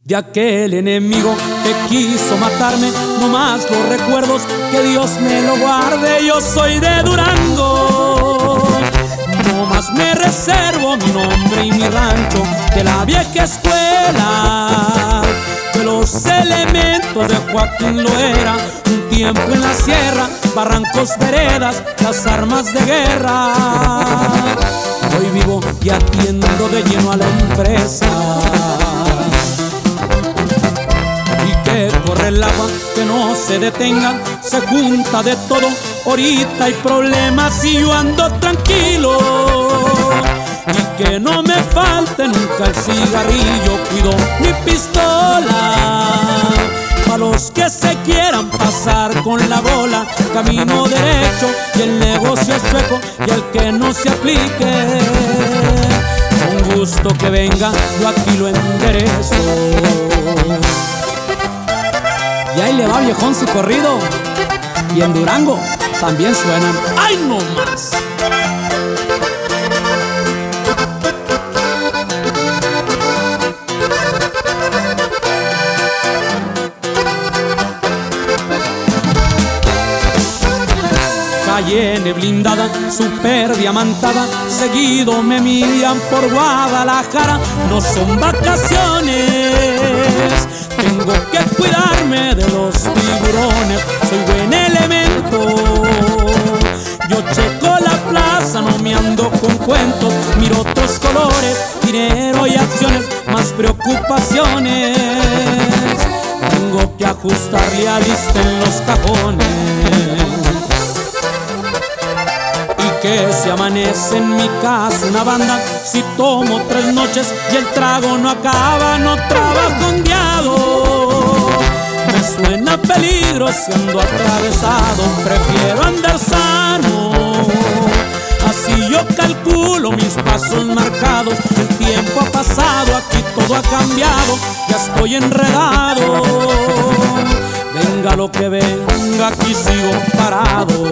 De aquel enemigo que quiso matarme, no más los recuerdos, que Dios me lo guarde. Yo soy de Durango, no más me reservo mi nombre y mi rancho, de la vieja escuela, de los elementos de Joaquín Loera. Un tiempo en la sierra, barrancos, veredas, las armas de guerra. Hoy vivo y atiendo de lleno a la empresa, que corre el agua, que no se detengan, se junta de todo, ahorita hay problemas y yo ando tranquilo. Y que no me falte nunca el cigarrillo, cuido mi pistola. Pa' los que se quieran pasar con la bola, camino derecho y el negocio es chueco, y al que no se aplique, con gusto que venga, yo aquí lo enderezo. Y ahí le va, viejón, su corrido. Y en Durango también suenan. ¡Ay, no más! Calle blindada, super diamantada, seguido me miran por Guadalajara. No son vacaciones, tengo que cuidarme de los tiburones. Soy buen elemento, yo checo la plaza, no me ando con cuentos. Miro otros colores, dinero y acciones, más preocupaciones. Tengo que ajustarle a lista en los cajones. Que se amanece en mi casa una banda, si tomo 3 noches y el trago no acaba, no trabajo ondeado. Me suena peligro si ando atravesado, prefiero andar sano. Así yo calculo mis pasos marcados, el tiempo ha pasado, aquí todo ha cambiado, ya estoy enredado. Venga lo que venga, aquí sigo parado.